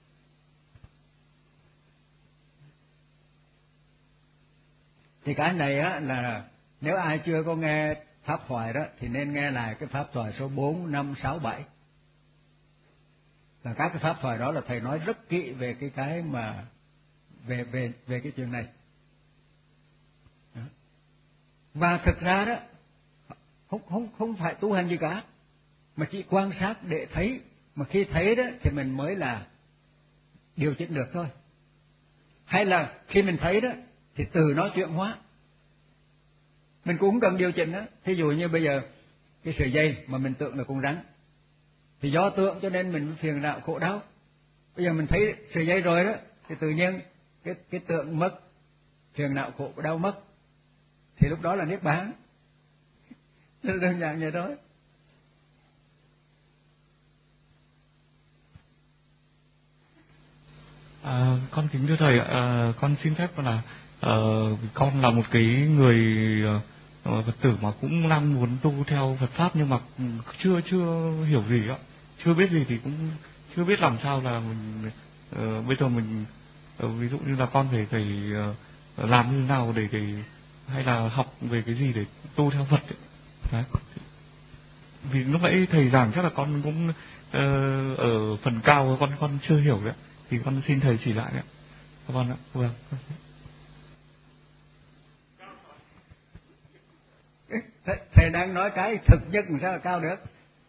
Thì cái này á là nếu ai chưa có nghe pháp thoại đó thì nên nghe lại cái pháp thoại số bốn, năm, sáu, bảy. Là các cái pháp thoại đó là thầy nói rất kỹ về cái cái mà về về về cái chuyện này. Đó. Và thực ra đó không không không phải tu hành gì cả, mà chỉ quan sát để thấy, mà khi thấy đó thì mình mới là điều chỉnh được thôi. Hay là khi mình thấy đó thì từ nó chuyển hóa. Mình cũng cần điều chỉnh đó. Thí dụ như bây giờ cái sợi dây mà mình tưởng là con rắn, thì do tưởng cho nên mình phiền não khổ đau. Bây giờ mình thấy sợi dây rồi đó, thì tự nhiên cái cái tưởng mất, phiền não khổ đau mất, thì lúc đó là niết bàn. Rất đơn giản vậy thôi. À, con kính thưa thầy, à, con xin phép là à, con là một cái người uh, Phật tử mà cũng đang muốn tu theo Phật pháp, nhưng mà chưa chưa hiểu gì ạ, chưa biết gì thì cũng chưa biết làm sao là mình uh, bây giờ mình uh, ví dụ như là con phải phải uh, làm như thế nào để để hay là học về cái gì để tu theo Phật ấy. Đấy. Vì lúc nãy thầy giảng chắc là con cũng uh, ở phần cao con con chưa hiểu đấy, thì con xin thầy chỉ lại đấy. Con ạ. Vâng. Thầy, thầy đang nói cái thực nhất làm sao là cao được.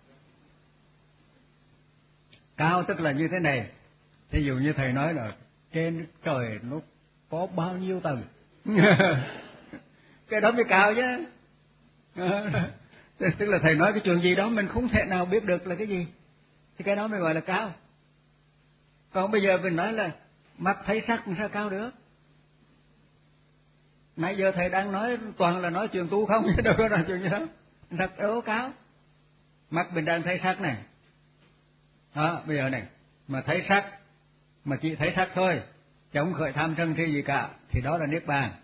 Cao tức là như thế này. Ví dụ như thầy nói là trên trời nó có bao nhiêu tầng. Cái đó mới cao chứ. Tức là thầy nói cái chuyện gì đó mình không thể nào biết được là cái gì, thì cái đó mới gọi là cao. Còn bây giờ mình nói là mắt thấy sắc làm sao cao được. Nãy giờ thầy đang nói toàn là nói chuyện tu không, chứ đâu có nói chuyện gì đó. Thật đâu cao. Mắt mình đang thấy sắc này. Đó, bây giờ này, mà thấy sắc, mà chỉ thấy sắc thôi, chẳng khởi tham sân si gì cả, thì đó là niết bàn.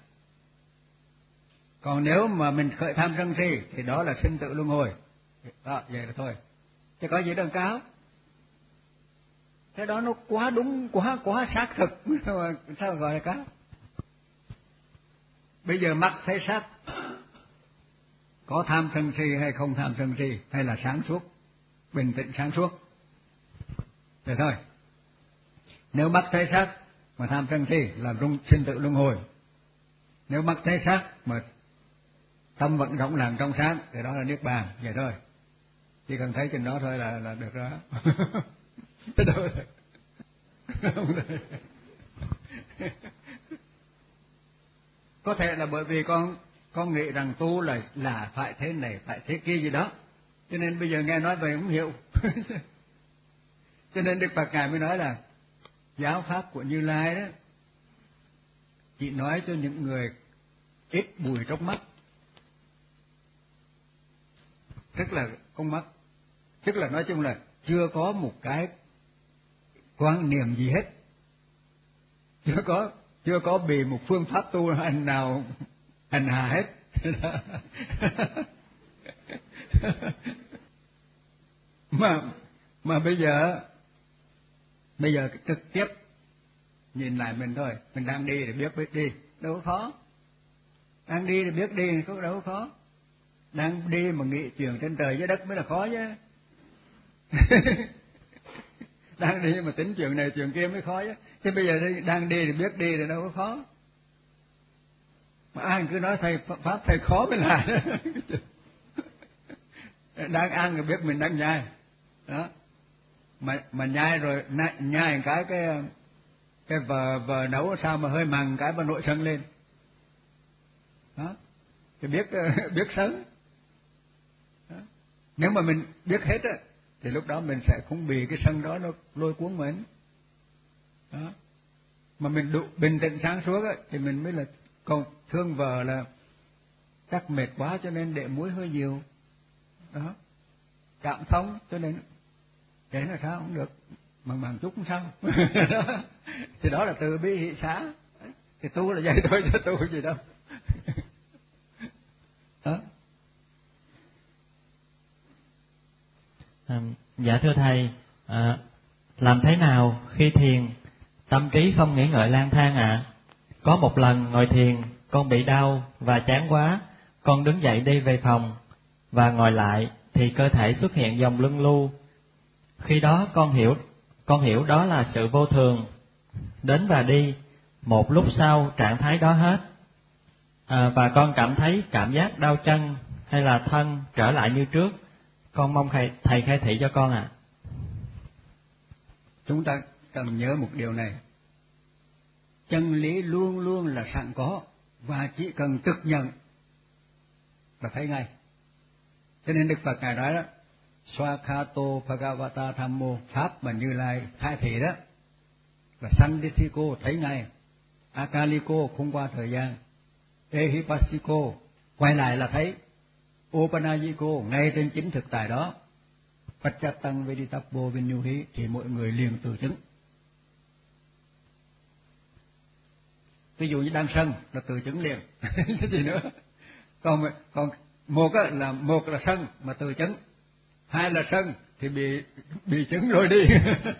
Còn nếu mà mình khởi tham sân si thì đó là sinh tử luân hồi. Đó, vậy là thôi. Chứ có gì đâu cao. Cái đó nó quá đúng, quá quá xác thực, sao gọi là cao. Bây giờ mắt thấy sắc, có tham sân si hay không tham sân si, hay là sáng suốt, bình tĩnh sáng suốt, vậy thôi. Nếu mắt thấy sắc mà tham sân si là sinh tử luân hồi. Nếu mắt thấy sắc mà tâm vẫn rộng lặng trong sáng thì đó là niết bàn, vậy thôi. Chỉ cần thấy chừng đó thôi là là được rồi. Thế đâu rồi. Có thể là bởi vì con con nghĩ rằng tu là là phải thế này phải thế kia gì đó, cho nên bây giờ nghe nói về không hiểu. Cho nên Đức Phật ngài mới nói là giáo pháp của Như Lai đó chỉ nói cho những người ít bụi trong mắt, tức là con mắt, tức là nói chung là chưa có một cái quan niệm gì hết, chưa có chưa có bị một phương pháp tu hành nào hành hạ hết. mà mà bây giờ bây giờ trực tiếp nhìn lại mình thôi, mình đang đi thì biết biết đi, đâu có khó. Đang đi thì biết đi, có đâu có khó. Đang đi mà nghĩ chuyện trên trời dưới đất mới là khó chứ. Đang đi mà tính chuyện này chuyện kia mới khó chứ. Chứ bây giờ đi, đang đi thì biết đi thì đâu có khó. Mà ai cứ nói thầy pháp thầy khó mới làm. Đang ăn thì biết mình đang nhai. Đó. Mà mà nhai rồi nhai, nhai cái cái cái vờ vờ nấu sao mà hơi mặn cái mà nội sân lên. Đó. Thì biết biết sớm. Đó. Nếu mà mình biết hết á thì lúc đó mình sẽ không bị cái sân đó nó lôi cuốn mình. Đó. Mà mình đủ bình tĩnh sáng suốt á thì mình mới là, còn thương vợ là chắc mệt quá cho nên để muối hơi nhiều. Đó. Cảm thông cho nên thế là sao không được, bằng bằng chút không sao. Đó. Thì đó là từ bi hỷ xá. Thì tu là vậy thôi chứ tu gì đâu. Đó. À, dạ thưa thầy, à, làm thế nào khi thiền tâm trí không nghĩ ngợi lang thang ạ? À? Có một lần ngồi thiền con bị đau và chán quá, con đứng dậy đi về phòng và ngồi lại thì cơ thể xuất hiện dòng luân lưu. Khi đó con hiểu con hiểu đó là sự vô thường, đến và đi. Một lúc sau trạng thái đó hết, à, và con cảm thấy cảm giác đau chân hay là thân trở lại như trước. Con mong thầy, thầy khai thị cho con ạ. À. Chúng ta cần nhớ một điều này. Chân lý luôn luôn là sẵn có, và chỉ cần thực nhận là thấy ngay. Cho nên Đức Phật Ngài nói đó, Swakato Bhagavata Thammo, Pháp mà Như Lai khai thị đó, là Sandithiko thấy ngay, Akaliko không qua thời gian, Ehipassiko quay lại là thấy, Opanajiko ngay trên chính thực tại đó, Pachatang Veditappo Vinyuhi thì mọi người liền từ chứng. Ví dụ như đang sân là từ chứng liền, cái gì nữa? Còn còn một là một là sân mà từ chứng, hai là sân thì bị bị chứng rồi đi.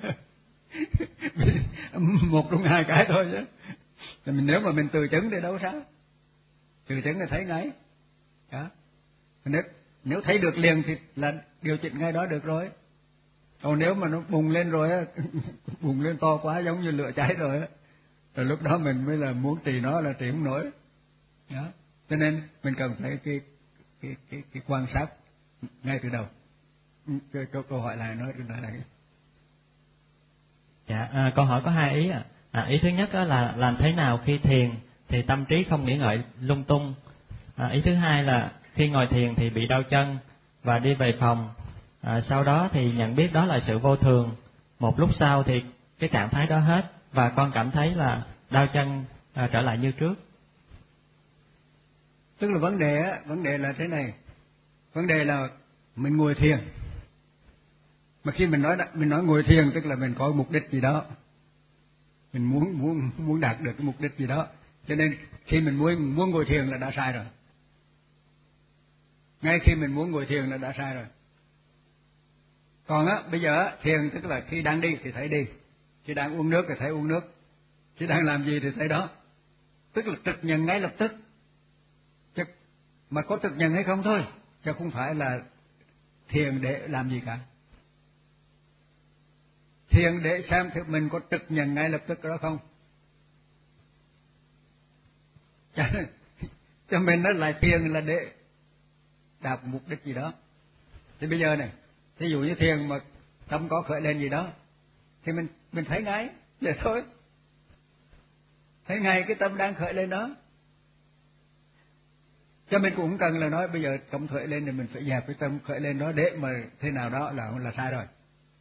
Một trong hai cái thôi chứ. Thì mình nếu mà mình từ chứng thì đâu sao? Từ chứng là thấy ngay. Đó. Nếu nếu thấy được liền thì là điều chỉnh ngay đó được rồi. Còn nếu mà nó bùng lên rồi á, bùng lên to quá giống như lửa cháy rồi á, rồi lúc đó mình mới là muốn trì nó là trì không nổi. Đó. Cho nên mình cần phải cái cái cái, cái quan sát ngay từ đầu. Cái, câu, câu hỏi lại nói nói lại. Dạ, à, câu hỏi có hai ý ạ. À. À, ý thứ nhất là làm thế nào khi thiền thì tâm trí không nghĩ ngợi lung tung. À, ý thứ hai là khi ngồi thiền thì bị đau chân và đi về phòng. À, sau đó thì nhận biết đó là sự vô thường. Một lúc sau thì cái trạng thái đó hết và con cảm thấy là đau chân à, trở lại như trước. Tức là vấn đề á, vấn đề là thế này. Vấn đề là mình ngồi thiền. Mà khi mình nói mình nói ngồi thiền tức là mình có mục đích gì đó. Mình muốn muốn muốn đạt được cái mục đích gì đó. Cho nên khi mình muốn muốn ngồi thiền là đã sai rồi. Ngay khi mình muốn ngồi thiền là đã sai rồi. Còn á bây giờ á, thiền tức là khi đang đi thì thấy đi, khi đang uống nước thì thấy uống nước, khi đang làm gì thì thấy đó. Tức là trực nhận ngay lập tức. Chứ mà có trực nhận hay không thôi, chứ không phải là thiền để làm gì cả. Thiền để xem thì mình có trực nhận ngay lập tức đó không. Cho, cho mình nó lại thiền là để đạt mục đích gì đó. Thì bây giờ này, ví dụ như thiền mà tâm có khởi lên gì đó, thì mình mình thấy ngay, vậy thôi. Thấy ngay cái tâm đang khởi lên đó. Cho mình cũng không cần là nói bây giờ tâm khởi lên thì mình phải dẹp cái tâm khởi lên đó để mà thế nào đó là là sai rồi.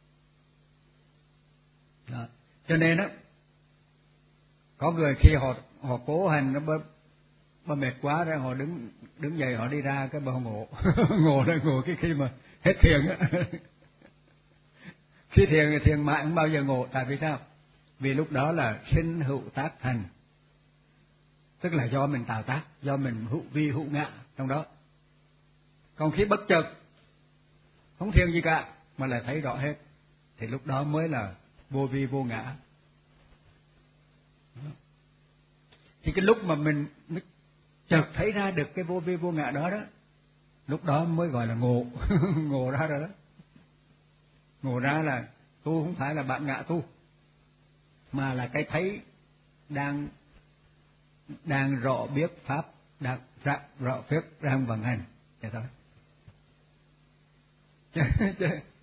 Đó. Cho nên đó, có người khi họ họ cố hành nó bơ, bơ mệt quá rồi họ đứng đứng dậy họ đi ra cái bờ ngộ ngộ ra ngộ cái khi mà hết thiền á. Khi thiền thì thiền mãi không bao giờ ngộ. Tại vì sao? Vì lúc đó là sinh hữu tác thành, tức là do mình tạo tác, do mình hữu vi hữu ngã trong đó. Còn khi bất chợt không thiền gì cả mà lại thấy rõ hết thì lúc đó mới là vô vi vô ngã. Thì cái lúc mà mình chợt thấy ra được cái vô vi vô ngã đó đó, lúc đó mới gọi là ngộ. Ngộ ra rồi đó. Ngộ ra là tu không phải là bạn ngã tu, mà là cái thấy đang đang rõ biết pháp, đang rõ, rõ biết đang vận hành, vậy thôi. Chứ, chứ,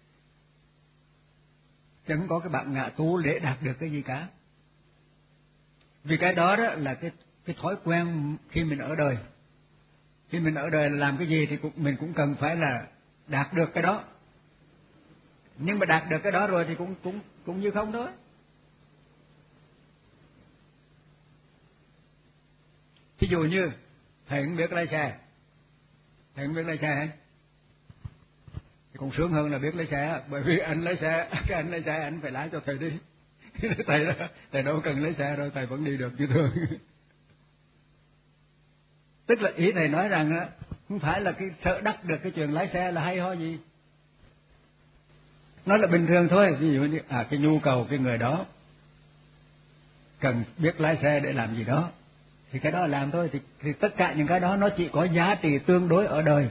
chứ không có cái bạn ngã tu để đạt được cái gì cả. Vì cái đó đó là cái cái thói quen khi mình ở đời. Khi mình ở đời là làm cái gì thì cũng, mình cũng cần phải là đạt được cái đó. Nhưng mà đạt được cái đó rồi thì cũng cũng cũng như không thôi. Ví dụ như thầy không biết lái xe, thầy không biết lái xe hay? Thì còn sướng hơn là biết lái xe, bởi vì anh lái xe, cái anh lái xe anh phải lái cho thầy đi. Thầy đó, thầy đâu cần lái xe đâu, thầy vẫn đi được như thường. Tức là ý thầy nói rằng á, không phải là cái sợ đắc được cái chuyện lái xe là hay ho gì. Nó là bình thường thôi. Ví dụ như à cái nhu cầu cái người đó cần biết lái xe để làm gì đó, thì cái đó là làm thôi. Thì, thì tất cả những cái đó nó chỉ có giá trị tương đối ở đời.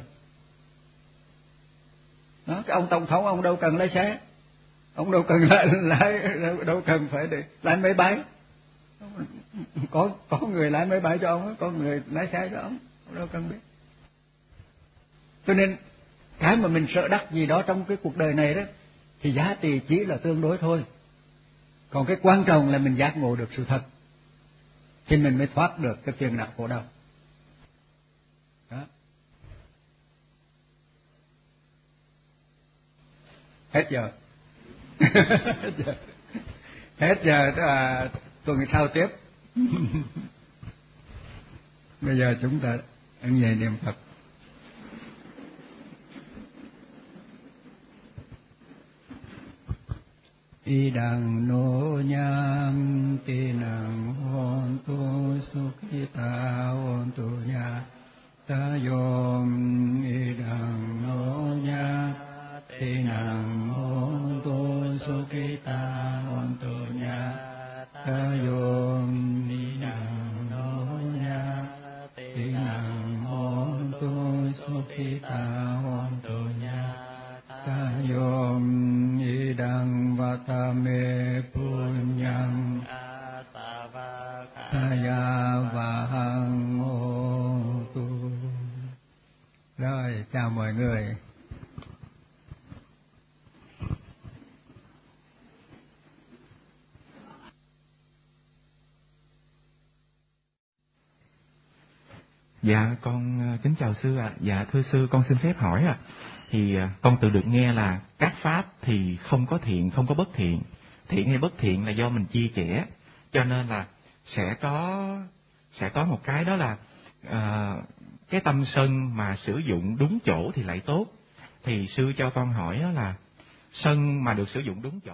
Đó, cái ông tổng thống ông đâu cần lái xe, ông đâu cần lái, lái đâu cần phải để lái máy bay. Có có người lái máy bay cho ông, có người lái xe cho ông, ông đâu cần biết. Cho nên cái mà mình sợ đắc gì đó trong cái cuộc đời này đó thì giá trị chỉ là tương đối thôi. Còn cái quan trọng là mình giác ngộ được sự thật thì mình mới thoát được cái phiền não khổ đau. Đó. Hết giờ. Hết giờ. Hết giờ à, tuần sau tiếp. Bây giờ chúng ta ăn về niệm Phật. Idang no nyam tinang hontu sukhita hontu nya ta yom idang no nya tinang hontu sukhita hontu nya ta yom idang no nya tinang hontu sukhita hontu nya ta yom idang vatame punyang asavakaya vahang tu. Rồi, chào mọi người. Dạ con kính chào sư ạ. À. Dạ thưa sư, con xin phép hỏi ạ. À. Thì con tự được nghe là các pháp thì không có thiện, không có bất thiện. Thiện hay bất thiện là do mình chia sẻ. Cho nên là sẽ có sẽ có một cái đó là uh, cái tâm sân mà sử dụng đúng chỗ thì lại tốt. Thì sư cho con hỏi là sân mà được sử dụng đúng chỗ